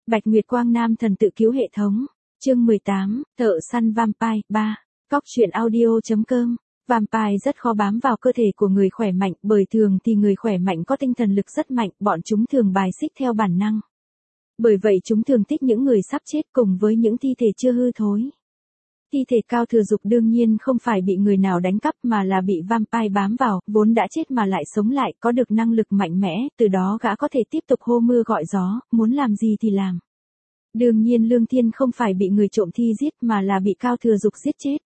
Bạch Nguyệt Quang Nam thần tự cứu hệ thống. Chương 18, Thợ săn vampire 3. Cóc truyện audio.com. Vampire rất khó bám vào cơ thể của người khỏe mạnh, bởi thường thì người khỏe mạnh có tinh thần lực rất mạnh, bọn chúng thường bài xích theo bản năng. Bởi vậy chúng thường thích những người sắp chết cùng với những thi thể chưa hư thối. Thi thể Cao Thừa Dục đương nhiên không phải bị người nào đánh cắp mà là bị vampire bám vào, vốn đã chết mà lại sống lại, có được năng lực mạnh mẽ, từ đó gã có thể tiếp tục hô mưa gọi gió, muốn làm gì thì làm. Đương nhiên Lương Thiên không phải bị người trộm thi giết mà là bị Cao Thừa Dục giết chết.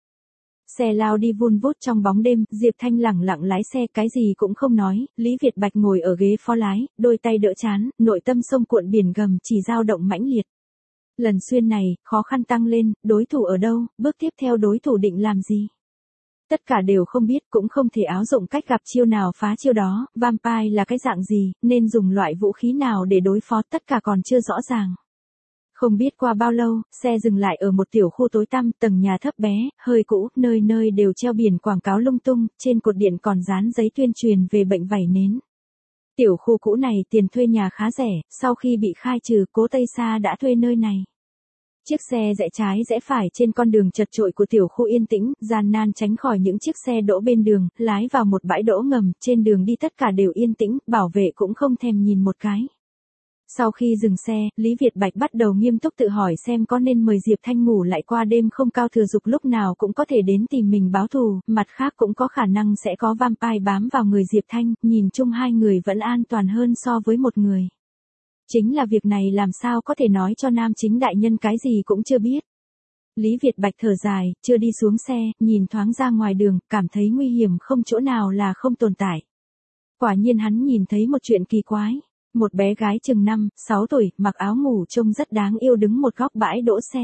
Xe lao đi vun vút trong bóng đêm, Diệp Thanh lẳng lặng lái xe, cái gì cũng không nói, Lý Việt Bạch ngồi ở ghế phó lái, đôi tay đỡ trán, nội tâm sông cuộn biển gầm chỉ dao động mãnh liệt. Lần xuyên này, khó khăn tăng lên, đối thủ ở đâu, bước tiếp theo đối thủ định làm gì? Tất cả đều không biết, cũng không thể áo dụng cách gặp chiêu nào phá chiêu đó, vampire là cái dạng gì, nên dùng loại vũ khí nào để đối phó, tất cả còn chưa rõ ràng. Không biết qua bao lâu, xe dừng lại ở một tiểu khu tối tăm, tầng nhà thấp bé, hơi cũ, nơi nơi đều treo biển quảng cáo lung tung, trên cột điện còn dán giấy tuyên truyền về bệnh vảy nến. Tiểu khu cũ này tiền thuê nhà khá rẻ, sau khi bị khai trừ, Cố Tây Sa đã thuê nơi này. Chiếc xe rẽ trái rẽ phải trên con đường chật chội của tiểu khu yên tĩnh, gian nan tránh khỏi những chiếc xe đỗ bên đường, lái vào một bãi đỗ ngầm, trên đường đi tất cả đều yên tĩnh, bảo vệ cũng không thèm nhìn một cái. Sau khi dừng xe, Lý Việt Bạch bắt đầu nghiêm túc tự hỏi xem có nên mời Diệp Thanh ngủ lại qua đêm không. Cao Thừa Dục lúc nào cũng có thể đến tìm mình báo thù, mặt khác cũng có khả năng sẽ có vampire bám vào người Diệp Thanh, nhìn chung hai người vẫn an toàn hơn so với một người. Chính là việc này làm sao có thể nói cho nam chính đại nhân cái gì cũng chưa biết. Lý Việt Bạch thở dài, chưa đi xuống xe, nhìn thoáng ra ngoài đường, cảm thấy nguy hiểm không chỗ nào là không tồn tại. Quả nhiên hắn nhìn thấy một chuyện kỳ quái. Một bé gái chừng 5-6 tuổi, mặc áo ngủ trông rất đáng yêu đứng một góc bãi đỗ xe.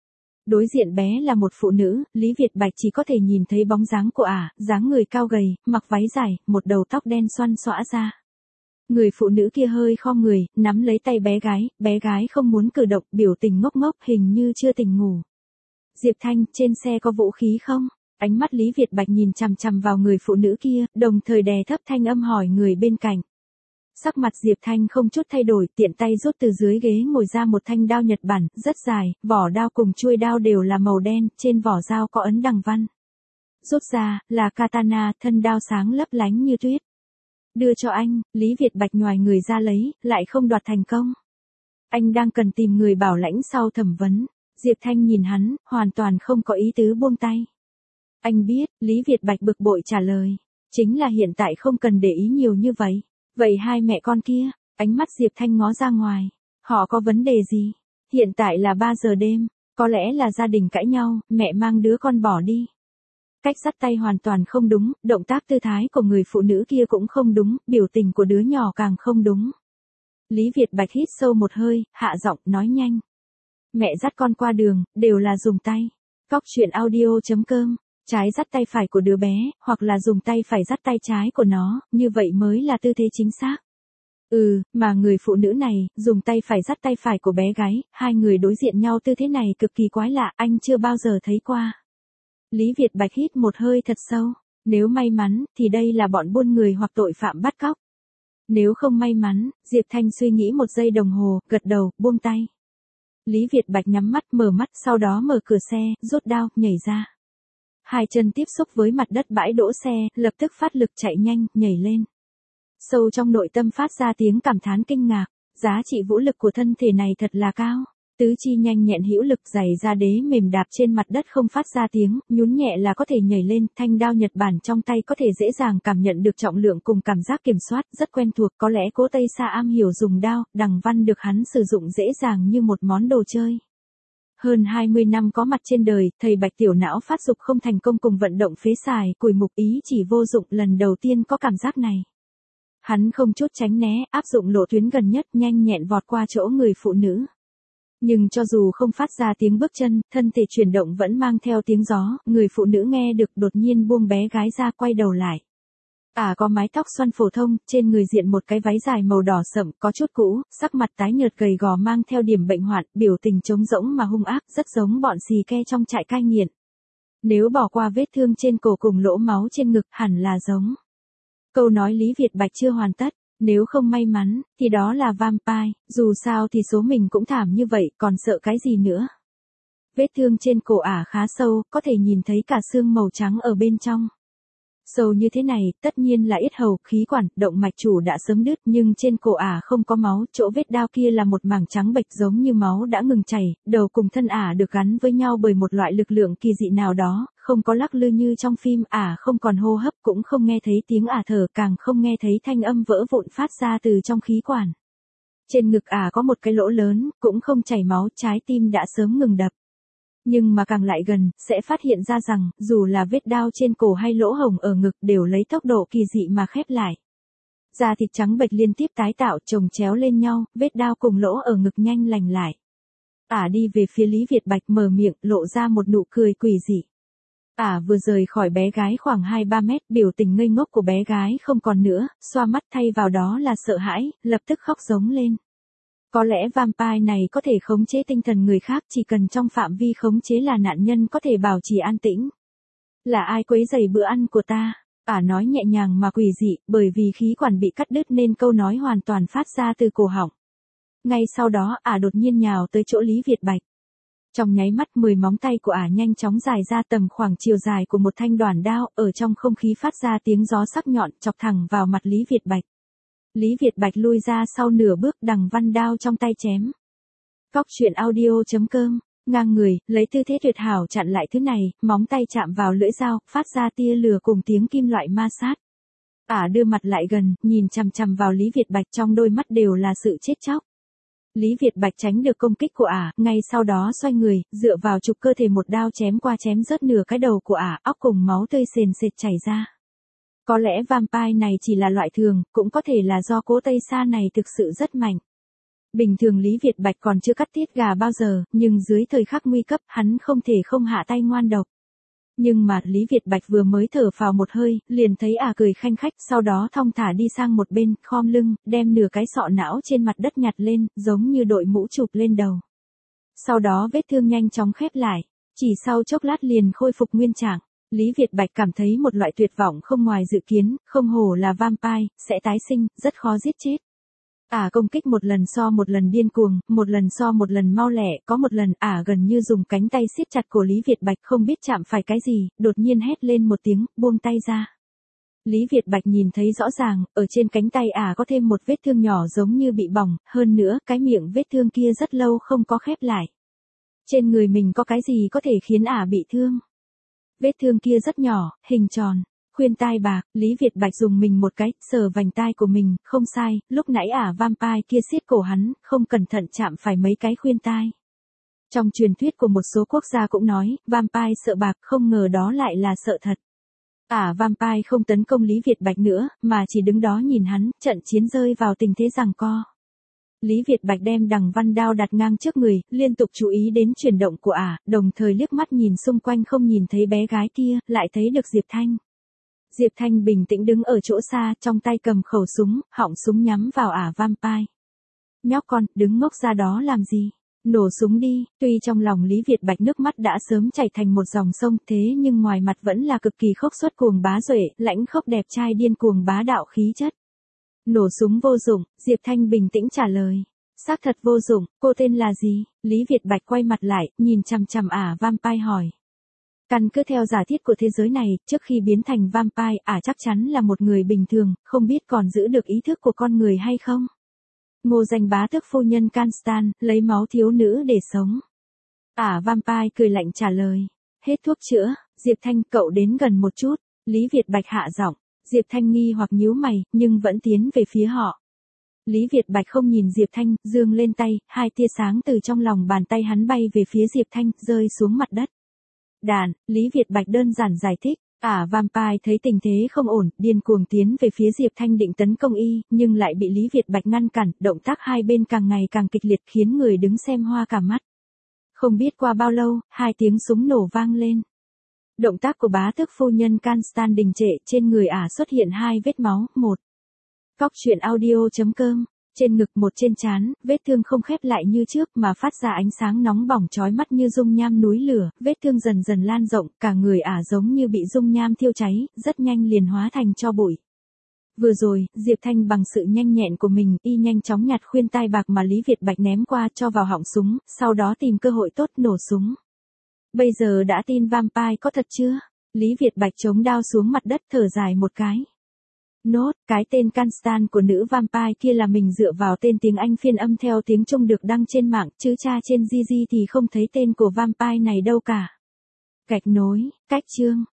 Đối diện bé là một phụ nữ, Lý Việt Bạch chỉ có thể nhìn thấy bóng dáng của ả, dáng người cao gầy, mặc váy dài, một đầu tóc đen xoăn xõa ra. Người phụ nữ kia hơi khom người, nắm lấy tay bé gái không muốn cử động, biểu tình ngốc ngốc, hình như chưa tỉnh ngủ. Diệp Thanh, trên xe có vũ khí không? Ánh mắt Lý Việt Bạch nhìn chằm chằm vào người phụ nữ kia, đồng thời đè thấp thanh âm hỏi người bên cạnh. Sắc mặt Diệp Thanh không chút thay đổi, tiện tay rút từ dưới ghế ngồi ra một thanh đao Nhật Bản, rất dài, vỏ đao cùng chuôi đao đều là màu đen, trên vỏ dao có ấn đằng văn. Rút ra, là katana, thân đao sáng lấp lánh như tuyết. Đưa cho anh, Lý Việt Bạch nhoài người ra lấy, lại không đoạt thành công. Anh đang cần tìm người bảo lãnh sau thẩm vấn. Diệp Thanh nhìn hắn, hoàn toàn không có ý tứ buông tay. Anh biết, Lý Việt Bạch bực bội trả lời. Chính là hiện tại không cần để ý nhiều như vậy. Vậy hai mẹ con kia, ánh mắt Diệp Thanh ngó ra ngoài. Họ có vấn đề gì? Hiện tại là 3 giờ đêm, có lẽ là gia đình cãi nhau, mẹ mang đứa con bỏ đi. Cách dắt tay hoàn toàn không đúng, động tác tư thái của người phụ nữ kia cũng không đúng, biểu tình của đứa nhỏ càng không đúng. Lý Việt Bạch hít sâu một hơi, hạ giọng, nói nhanh. Mẹ dắt con qua đường, đều là dùng tay. Cóc truyện audio.com. Trái dắt tay phải của đứa bé, hoặc là dùng tay phải dắt tay trái của nó, như vậy mới là tư thế chính xác. Mà người phụ nữ này, dùng tay phải dắt tay phải của bé gái, hai người đối diện nhau tư thế này cực kỳ quái lạ, anh chưa bao giờ thấy qua. Lý Việt Bạch hít một hơi thật sâu, nếu may mắn, thì đây là bọn buôn người hoặc tội phạm bắt cóc. Nếu không may mắn, Diệp Thanh suy nghĩ một giây đồng hồ, gật đầu, buông tay. Lý Việt Bạch nhắm mắt, mở mắt, sau đó mở cửa xe, rút đao, nhảy ra. Hai chân tiếp xúc với mặt đất bãi đỗ xe, lập tức phát lực chạy nhanh, nhảy lên. Sâu trong nội tâm phát ra tiếng cảm thán kinh ngạc, giá trị vũ lực của thân thể này thật là cao. Tứ chi nhanh nhẹn hữu lực, giày da đế mềm đạp trên mặt đất không phát ra tiếng, nhún nhẹ là có thể nhảy lên, thanh đao Nhật Bản trong tay có thể dễ dàng cảm nhận được trọng lượng cùng cảm giác kiểm soát, rất quen thuộc, có lẽ Cố Tây Sa am hiểu dùng đao, đằng văn được hắn sử dụng dễ dàng như một món đồ chơi. Hơn 20 năm có mặt trên đời, thầy Bạch tiểu não phát dục không thành công cùng vận động phế xài, cùi mục ý chỉ vô dụng, lần đầu tiên có cảm giác này. Hắn không chút tránh né, áp dụng lộ tuyến gần nhất, nhanh nhẹn vọt qua chỗ người phụ nữ. Nhưng cho dù không phát ra tiếng bước chân, thân thể chuyển động vẫn mang theo tiếng gió, người phụ nữ nghe được đột nhiên buông bé gái ra, quay đầu lại. Có mái tóc xoăn phổ thông, trên người diện một cái váy dài màu đỏ sậm, có chút cũ, sắc mặt tái nhợt gầy gò mang theo điểm bệnh hoạn, biểu tình trống rỗng mà hung ác, rất giống bọn xì ke trong trại cai nghiện. Nếu bỏ qua vết thương trên cổ cùng lỗ máu trên ngực, hẳn là giống. Câu nói Lý Việt Bạch chưa hoàn tất, Nếu không may mắn, thì đó là vampire, dù sao thì số mình cũng thảm như vậy, còn sợ cái gì nữa. Vết thương trên cổ ả khá sâu, có thể nhìn thấy cả xương màu trắng ở bên trong. Sâu như thế này, tất nhiên là yết hầu, khí quản, động mạch chủ đã sớm đứt, nhưng trên cổ ả không có máu, chỗ vết đao kia là một mảng trắng bệch giống như máu đã ngừng chảy, đầu cùng thân ả được gắn với nhau bởi một loại lực lượng kỳ dị nào đó, không có lắc lư như trong phim, ả không còn hô hấp, cũng không nghe thấy tiếng ả thở, càng không nghe thấy thanh âm vỡ vụn phát ra từ trong khí quản. Trên ngực ả có một cái lỗ lớn, cũng không chảy máu, trái tim đã sớm ngừng đập. Nhưng mà càng lại gần, sẽ phát hiện ra rằng, dù là vết đao trên cổ hay lỗ hổng ở ngực đều lấy tốc độ kỳ dị mà khép lại. Da thịt trắng bệch liên tiếp tái tạo chồng chéo lên nhau, vết đao cùng lỗ ở ngực nhanh lành lại. Ả đi về phía Lý Việt Bạch mở miệng, lộ ra một nụ cười quỷ dị. Ả vừa rời khỏi bé gái khoảng 2-3 mét, biểu tình ngây ngốc của bé gái không còn nữa, xoa mắt thay vào đó là sợ hãi, lập tức khóc giống lên. Có lẽ vampire này có thể khống chế tinh thần người khác, chỉ cần trong phạm vi khống chế là nạn nhân có thể bảo trì an tĩnh. Là ai quấy rầy bữa ăn của ta? Ả nói nhẹ nhàng mà quỷ dị, bởi vì khí quản bị cắt đứt nên câu nói hoàn toàn phát ra từ cổ họng. Ngay sau đó, Ả đột nhiên nhào tới chỗ Lý Việt Bạch. Trong nháy mắt 10 móng tay của Ả nhanh chóng dài ra tầm khoảng chiều dài của một thanh đoản đao, ở trong không khí phát ra tiếng gió sắc nhọn chọc thẳng vào mặt Lý Việt Bạch. Lý Việt Bạch lui ra sau nửa bước, đằng văn đao trong tay chém. Cóc truyện audio.com, ngang người, lấy tư thế tuyệt hảo chặn lại thứ này, móng tay chạm vào lưỡi dao, phát ra tia lửa cùng tiếng kim loại ma sát. Ả đưa mặt lại gần, nhìn chằm chằm vào Lý Việt Bạch, trong đôi mắt đều là sự chết chóc. Lý Việt Bạch tránh được công kích của Ả, ngay sau đó xoay người, dựa vào trục cơ thể một đao chém qua, chém rớt nửa cái đầu của Ả, óc cùng máu tươi sền sệt chảy ra. Có lẽ vampire này chỉ là loại thường, cũng có thể là do cố Tây Sa này thực sự rất mạnh. Bình thường Lý Việt Bạch còn chưa cắt tiết gà bao giờ, nhưng dưới thời khắc nguy cấp, hắn không thể không hạ tay ngoan độc. Nhưng mà Lý Việt Bạch vừa mới thở phào một hơi, liền thấy Ả cười khanh khách, sau đó thong thả đi sang một bên, khom lưng, đem nửa cái sọ não trên mặt đất nhặt lên, giống như đội mũ chụp lên đầu. Sau đó vết thương nhanh chóng khép lại, chỉ sau chốc lát liền khôi phục nguyên trạng. Lý Việt Bạch cảm thấy một loại tuyệt vọng không ngoài dự kiến, không hổ là vampire, sẽ tái sinh, rất khó giết chết. Ả công kích một lần so một lần điên cuồng, một lần so một lần mau lẹ, có một lần Ả gần như dùng cánh tay siết chặt cổ Lý Việt Bạch không biết chạm phải cái gì, đột nhiên hét lên một tiếng, buông tay ra. Lý Việt Bạch nhìn thấy rõ ràng, ở trên cánh tay Ả có thêm một vết thương nhỏ giống như bị bỏng, hơn nữa cái miệng vết thương kia rất lâu không có khép lại. Trên người mình có cái gì có thể khiến Ả bị thương? Vết thương kia rất nhỏ, hình tròn, khuyên tai bạc, Lý Việt Bạch dùng mình một cái, sờ vành tai của mình, không sai, lúc nãy Ả vampire kia siết cổ hắn, không cẩn thận chạm phải mấy cái khuyên tai. Trong truyền thuyết của một số quốc gia cũng nói, vampire sợ bạc, không ngờ đó lại là sợ thật. Ả vampire không tấn công Lý Việt Bạch nữa, mà chỉ đứng đó nhìn hắn, trận chiến rơi vào tình thế giằng co. Lý Việt Bạch đem đằng văn đao đặt ngang trước người, liên tục chú ý đến chuyển động của Ả, đồng thời liếc mắt nhìn xung quanh không nhìn thấy bé gái kia, lại thấy được Diệp Thanh. Diệp Thanh bình tĩnh đứng ở chỗ xa, trong tay cầm khẩu súng, họng súng nhắm vào Ả vampire. Nhóc con, đứng ngốc ra đó làm gì? Nổ súng đi, tuy trong lòng Lý Việt Bạch nước mắt đã sớm chảy thành một dòng sông, thế nhưng ngoài mặt vẫn là cực kỳ khốc xuất cuồng bá duệ, lãnh khốc đẹp trai điên cuồng bá đạo khí chất. Nổ súng vô dụng, Diệp Thanh bình tĩnh trả lời. Xác thật vô dụng, cô tên là gì? Lý Việt Bạch quay mặt lại, nhìn chằm chằm Ả vampire hỏi. Căn cứ theo giả thiết của thế giới này, trước khi biến thành vampire, Ả chắc chắn là một người bình thường, không biết còn giữ được ý thức của con người hay không? Ngô danh bá tước phu nhân Canstan, lấy máu thiếu nữ để sống. Ả vampire cười lạnh trả lời. Hết thuốc chữa, Diệp Thanh, cậu đến gần một chút. Lý Việt Bạch hạ giọng. Diệp Thanh nghi hoặc nhíu mày, nhưng vẫn tiến về phía họ. Lý Việt Bạch không nhìn Diệp Thanh, giương lên tay, hai tia sáng từ trong lòng bàn tay hắn bay về phía Diệp Thanh, rơi xuống mặt đất. Đàn, Lý Việt Bạch đơn giản giải thích. Ả vampire thấy tình thế không ổn, điên cuồng tiến về phía Diệp Thanh định tấn công y, nhưng lại bị Lý Việt Bạch ngăn cản, động tác hai bên càng ngày càng kịch liệt khiến người đứng xem hoa cả mắt. Không biết qua bao lâu, hai tiếng súng nổ vang lên. Động tác của bá tước phu nhân Canstan đình trệ, trên người Ả xuất hiện hai vết máu, một. Cóc truyện audio.com, trên ngực một trên trán, vết thương không khép lại như trước mà phát ra ánh sáng nóng bỏng chói mắt như dung nham núi lửa, vết thương dần dần lan rộng, cả người Ả giống như bị dung nham thiêu cháy, rất nhanh liền hóa thành tro bụi. Vừa rồi, Diệp Thanh bằng sự nhanh nhẹn của mình, y nhanh chóng nhặt khuyên tai bạc mà Lý Việt Bạch ném qua cho vào họng súng, sau đó tìm cơ hội tốt nổ súng. Bây giờ đã tin vampire có thật chưa? Lý Việt Bạch chống đao xuống mặt đất thở dài một cái. Nốt, cái tên Kanstan của nữ vampire kia là mình dựa vào tên tiếng Anh phiên âm theo tiếng Trung được đăng trên mạng, chứ tra trên GG thì không thấy tên của vampire này đâu cả. Gạch nối, cách chương.